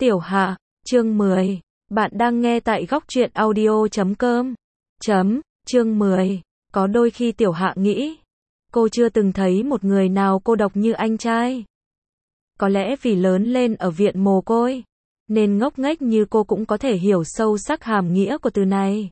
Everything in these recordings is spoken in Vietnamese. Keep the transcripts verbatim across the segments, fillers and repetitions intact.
Tiểu Hạ, chương mười. Bạn đang nghe tại góc truyện audio chấm com. Chấm, chương mười. Có đôi khi Tiểu Hạ nghĩ, cô chưa từng thấy một người nào cô độc như anh trai. Có lẽ vì lớn lên ở viện mồ côi, nên ngốc nghếch như cô cũng có thể hiểu sâu sắc hàm nghĩa của từ này.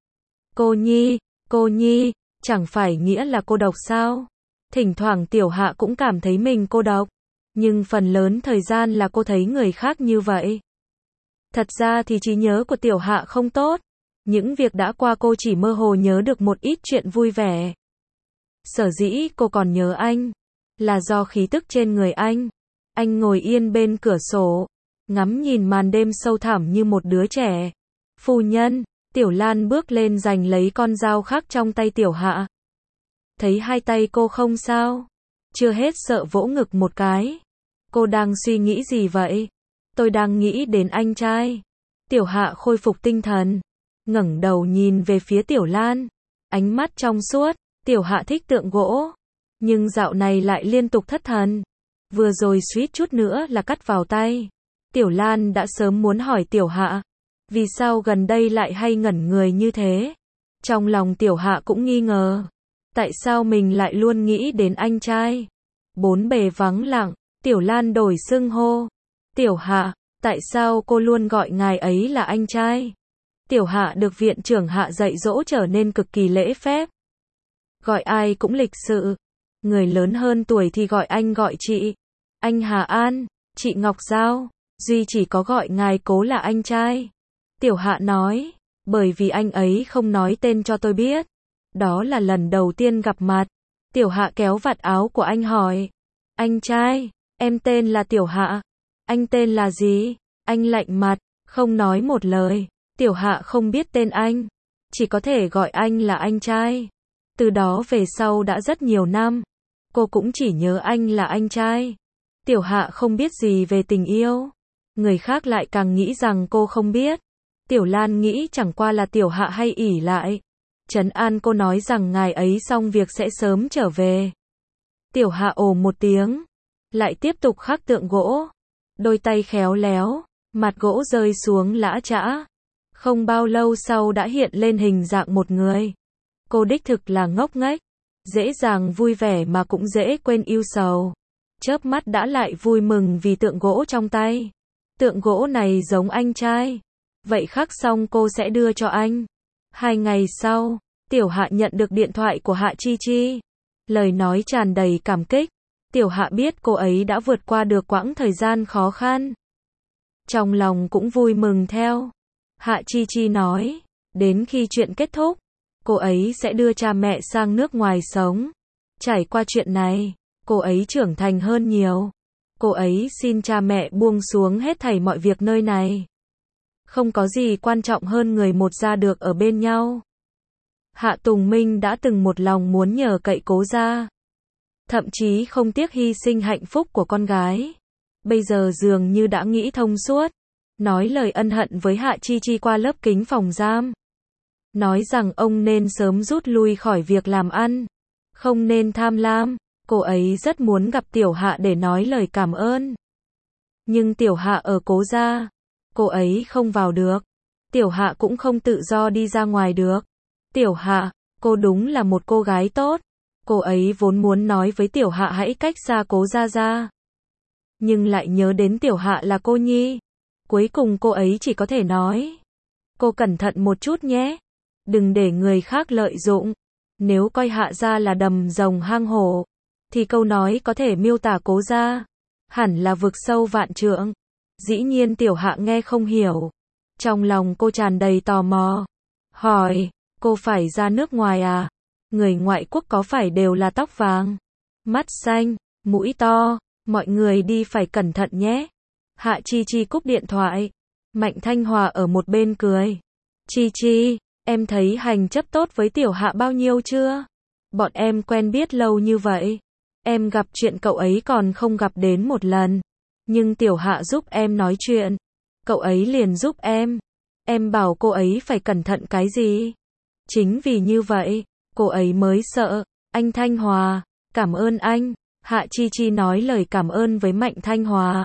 Cô Nhi, cô Nhi, chẳng phải nghĩa là cô độc sao? Thỉnh thoảng Tiểu Hạ cũng cảm thấy mình cô độc, nhưng phần lớn thời gian là cô thấy người khác như vậy. Thật ra thì trí nhớ của Tiểu Hạ không tốt, những việc đã qua cô chỉ mơ hồ nhớ được một ít chuyện vui vẻ. Sở dĩ cô còn nhớ anh, là do khí tức trên người anh. Anh ngồi yên bên cửa sổ, ngắm nhìn màn đêm sâu thẳm như một đứa trẻ. Phu nhân, Tiểu Lan bước lên giành lấy con dao khác trong tay Tiểu Hạ. Thấy hai tay cô không sao, chưa hết sợ vỗ ngực một cái. Cô đang suy nghĩ gì vậy? Tôi đang nghĩ đến anh trai. Tiểu Hạ khôi phục tinh thần, ngẩng đầu nhìn về phía Tiểu Lan, ánh mắt trong suốt. Tiểu Hạ thích tượng gỗ, nhưng dạo này lại liên tục thất thần. Vừa rồi suýt chút nữa là cắt vào tay. Tiểu Lan đã sớm muốn hỏi Tiểu Hạ, vì sao gần đây lại hay ngẩn người như thế? Trong lòng Tiểu Hạ cũng nghi ngờ, tại sao mình lại luôn nghĩ đến anh trai? Bốn bề vắng lặng, Tiểu Lan đổi xưng hô. Tiểu Hạ, tại sao cô luôn gọi ngài ấy là anh trai? Tiểu Hạ được viện trưởng Hạ dạy dỗ trở nên cực kỳ lễ phép. Gọi ai cũng lịch sự. Người lớn hơn tuổi thì gọi anh gọi chị. Anh Hà An, chị Ngọc Giao, duy chỉ có gọi ngài Cố là anh trai. Tiểu Hạ nói, bởi vì anh ấy không nói tên cho tôi biết. Đó là lần đầu tiên gặp mặt. Tiểu Hạ kéo vạt áo của anh hỏi, anh trai, em tên là Tiểu Hạ. Anh tên là gì? Anh lạnh mặt, không nói một lời. Tiểu Hạ không biết tên anh, chỉ có thể gọi anh là anh trai. Từ đó về sau đã rất nhiều năm, cô cũng chỉ nhớ anh là anh trai. Tiểu Hạ không biết gì về tình yêu, người khác lại càng nghĩ rằng cô không biết. Tiểu Lan nghĩ chẳng qua là Tiểu Hạ hay ỷ lại, trấn an cô nói rằng ngài ấy xong việc sẽ sớm trở về. Tiểu Hạ ồ một tiếng, lại tiếp tục khắc tượng gỗ. Đôi tay khéo léo, mặt gỗ rơi xuống lã chã. Không bao lâu sau đã hiện lên hình dạng một người. Cô đích thực là ngốc nghếch, dễ dàng vui vẻ mà cũng dễ quên ưu sầu. Chớp mắt đã lại vui mừng vì tượng gỗ trong tay. Tượng gỗ này giống anh trai. Vậy khắc xong cô sẽ đưa cho anh. Hai ngày sau, Tiểu Hạ nhận được điện thoại của Hạ Chi Chi. Lời nói tràn đầy cảm kích. Tiểu Hạ biết cô ấy đã vượt qua được quãng thời gian khó khăn. Trong lòng cũng vui mừng theo. Hạ Chi Chi nói, đến khi chuyện kết thúc, cô ấy sẽ đưa cha mẹ sang nước ngoài sống. Trải qua chuyện này, cô ấy trưởng thành hơn nhiều. Cô ấy xin cha mẹ buông xuống hết thảy mọi việc nơi này. Không có gì quan trọng hơn người một gia được ở bên nhau. Hạ Tùng Minh đã từng một lòng muốn nhờ cậy Cố gia, thậm chí không tiếc hy sinh hạnh phúc của con gái. Bây giờ dường như đã nghĩ thông suốt, nói lời ân hận với Hạ Chi Chi qua lớp kính phòng giam. Nói rằng ông nên sớm rút lui khỏi việc làm ăn, không nên tham lam. Cô ấy rất muốn gặp Tiểu Hạ để nói lời cảm ơn. Nhưng Tiểu Hạ ở Cố gia, cô ấy không vào được. Tiểu Hạ cũng không tự do đi ra ngoài được. Tiểu Hạ, cô đúng là một cô gái tốt. Cô ấy vốn muốn nói với Tiểu Hạ hãy cách xa Cố gia ra, nhưng lại nhớ đến Tiểu Hạ là cô Nhi. Cuối cùng cô ấy chỉ có thể nói, cô cẩn thận một chút nhé, đừng để người khác lợi dụng. Nếu coi Hạ gia là đầm rồng hang hổ, thì câu nói có thể miêu tả Cố gia hẳn là vực sâu vạn trượng. Dĩ nhiên Tiểu Hạ nghe không hiểu. Trong lòng cô tràn đầy tò mò, hỏi, cô phải ra nước ngoài à? Người ngoại quốc có phải đều là tóc vàng, mắt xanh, mũi to? Mọi người đi phải cẩn thận nhé. Hạ Chi Chi cúp điện thoại. Mạnh Thanh Hòa ở một bên cười. Chi Chi, em thấy hành chấp tốt với Tiểu Hạ bao nhiêu chưa? Bọn em quen biết lâu như vậy, em gặp chuyện cậu ấy còn không gặp đến một lần. Nhưng Tiểu Hạ giúp em nói chuyện, cậu ấy liền giúp em. Em bảo cô ấy phải cẩn thận cái gì? Chính vì như vậy, cô ấy mới sợ. Anh Thanh Hòa, cảm ơn anh. Hạ Chi Chi nói lời cảm ơn với Mạnh Thanh Hòa.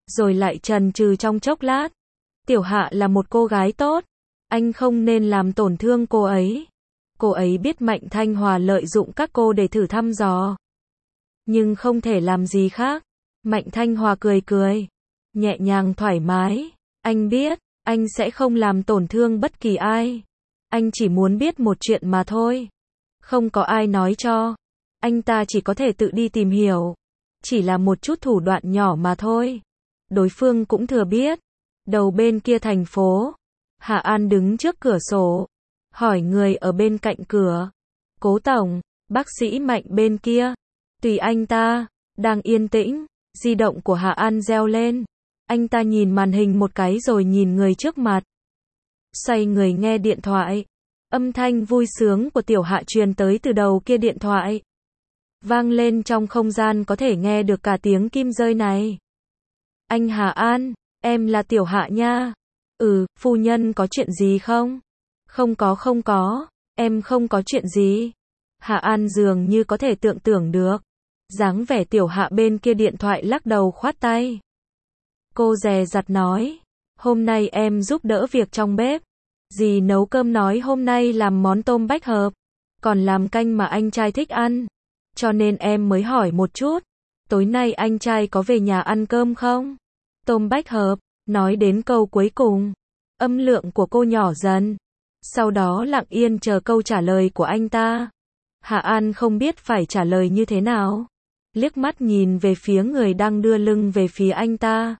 rồi lại chần chừ trong chốc lát. Tiểu Hạ là một cô gái tốt, anh không nên làm tổn thương cô ấy. Cô ấy biết Mạnh Thanh Hòa lợi dụng các cô để thử thăm dò, nhưng không thể làm gì khác. Mạnh Thanh Hòa cười cười, nhẹ nhàng thoải mái. Anh biết, anh sẽ không làm tổn thương bất kỳ ai. Anh chỉ muốn biết một chuyện mà thôi. Không có ai nói cho. Anh ta chỉ có thể tự đi tìm hiểu. Chỉ là một chút thủ đoạn nhỏ mà thôi. Đối phương cũng thừa biết. Đầu bên kia thành phố, Hạ An đứng trước cửa sổ, hỏi người ở bên cạnh cửa. Cố tổng, bác sĩ Mạnh bên kia. Tùy anh ta, đang yên tĩnh, di động của Hạ An reo lên. Anh ta nhìn màn hình một cái rồi nhìn người trước mặt. Xoay người nghe điện thoại. Âm thanh vui sướng của Tiểu Hạ truyền tới từ đầu kia điện thoại. Vang lên trong không gian có thể nghe được cả tiếng kim rơi này. Anh Hạ An, em là Tiểu Hạ nha. Ừ, phu nhân có chuyện gì không? Không có không có, em không có chuyện gì. Hạ An dường như có thể tưởng tượng được. Dáng vẻ Tiểu Hạ bên kia điện thoại lắc đầu khoát tay. Cô dè dặt nói, hôm nay em giúp đỡ việc trong bếp. Dì nấu cơm nói hôm nay làm món tôm bách hợp, còn làm canh mà anh trai thích ăn. Cho nên em mới hỏi một chút, tối nay anh trai có về nhà ăn cơm không? Tôm bách hợp, nói đến câu cuối cùng, âm lượng của cô nhỏ dần. Sau đó lặng yên chờ câu trả lời của anh ta. Hạ An không biết phải trả lời như thế nào. Liếc mắt nhìn về phía người đang đưa lưng về phía anh ta.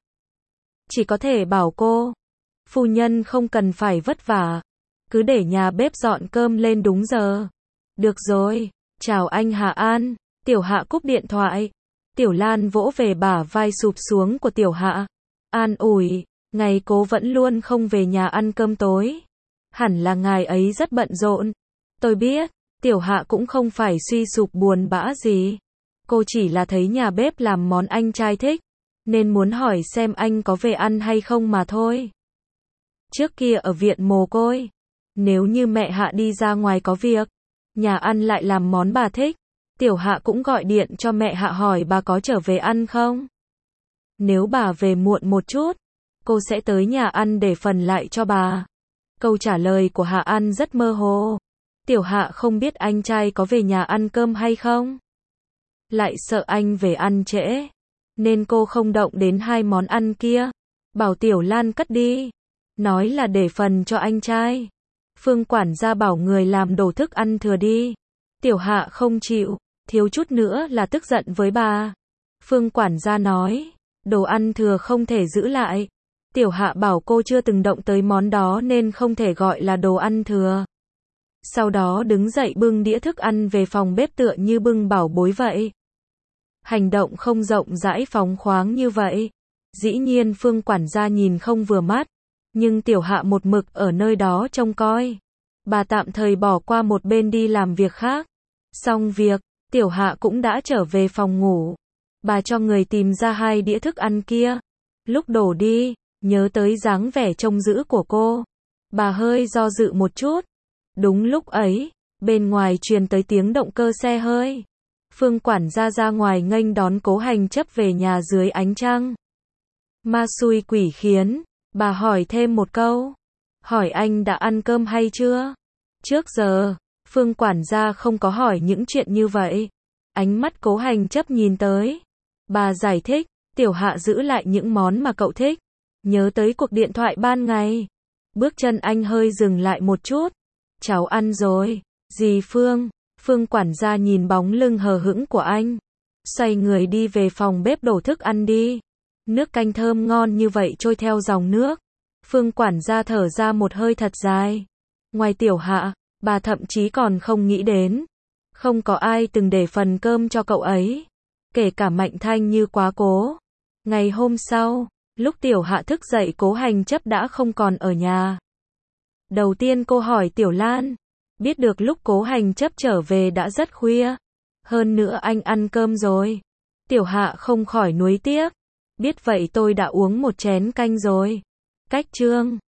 Chỉ có thể bảo cô, phu nhân không cần phải vất vả, cứ để nhà bếp dọn cơm lên đúng giờ. Được rồi, chào anh Hạ An. Tiểu Hạ cúp điện thoại. Tiểu Lan vỗ về bả vai sụp xuống của Tiểu Hạ. An ủi, ngày cố vẫn luôn không về nhà ăn cơm tối. Hẳn là ngài ấy rất bận rộn. Tôi biết, Tiểu Hạ cũng không phải suy sụp buồn bã gì. Cô chỉ là thấy nhà bếp làm món anh trai thích, nên muốn hỏi xem anh có về ăn hay không mà thôi. Trước kia ở viện mồ côi, nếu như mẹ Hạ đi ra ngoài có việc, nhà ăn lại làm món bà thích, Tiểu Hạ cũng gọi điện cho mẹ Hạ hỏi bà có trở về ăn không. Nếu bà về muộn một chút, cô sẽ tới nhà ăn để phần lại cho bà. Câu trả lời của Hạ An rất mơ hồ. Tiểu Hạ không biết anh trai có về nhà ăn cơm hay không. Lại sợ anh về ăn trễ, nên cô không động đến hai món ăn kia. Bảo Tiểu Lan cất đi, nói là để phần cho anh trai. Phương quản gia bảo người làm đồ thức ăn thừa đi. Tiểu Hạ không chịu, thiếu chút nữa là tức giận với bà. Phương quản gia nói, đồ ăn thừa không thể giữ lại. Tiểu Hạ bảo cô chưa từng động tới món đó nên không thể gọi là đồ ăn thừa. Sau đó đứng dậy bưng đĩa thức ăn về phòng bếp tựa như bưng bảo bối vậy. Hành động không rộng rãi phóng khoáng như vậy. Dĩ nhiên Phương quản gia nhìn không vừa mắt, nhưng Tiểu Hạ một mực ở nơi đó trông coi. Bà tạm thời bỏ qua một bên đi làm việc khác. Xong việc, Tiểu Hạ cũng đã trở về phòng ngủ. Bà cho người tìm ra hai đĩa thức ăn kia. Lúc đổ đi, nhớ tới dáng vẻ trông dữ của cô. Bà hơi do dự một chút. Đúng lúc ấy, bên ngoài truyền tới tiếng động cơ xe hơi. Phương quản gia ra ngoài nghênh đón Cố Hành Chấp về nhà dưới ánh trăng. Ma xui quỷ khiến, bà hỏi thêm một câu. Hỏi anh đã ăn cơm hay chưa? Trước giờ, Phương quản gia không có hỏi những chuyện như vậy. Ánh mắt Cố Hành Chấp nhìn tới. Bà giải thích, Tiểu Hạ giữ lại những món mà cậu thích. Nhớ tới cuộc điện thoại ban ngày. Bước chân anh hơi dừng lại một chút. Cháu ăn rồi. Dì Phương. Phương quản gia nhìn bóng lưng hờ hững của anh. Xoay người đi về phòng bếp đổ thức ăn đi. Nước canh thơm ngon như vậy trôi theo dòng nước. Phương quản gia thở ra một hơi thật dài. Ngoài Tiểu Hạ, bà thậm chí còn không nghĩ đến. Không có ai từng để phần cơm cho cậu ấy. Kể cả Mạnh Thanh Như quá cố. Ngày hôm sau, lúc Tiểu Hạ thức dậy Cố Hành Chấp đã không còn ở nhà. Đầu tiên cô hỏi Tiểu Lan. Biết được lúc Cố Hành Chấp trở về đã rất khuya. Hơn nữa anh ăn cơm rồi. Tiểu Hạ không khỏi nuối tiếc. Biết vậy tôi đã uống một chén canh rồi. Cách chương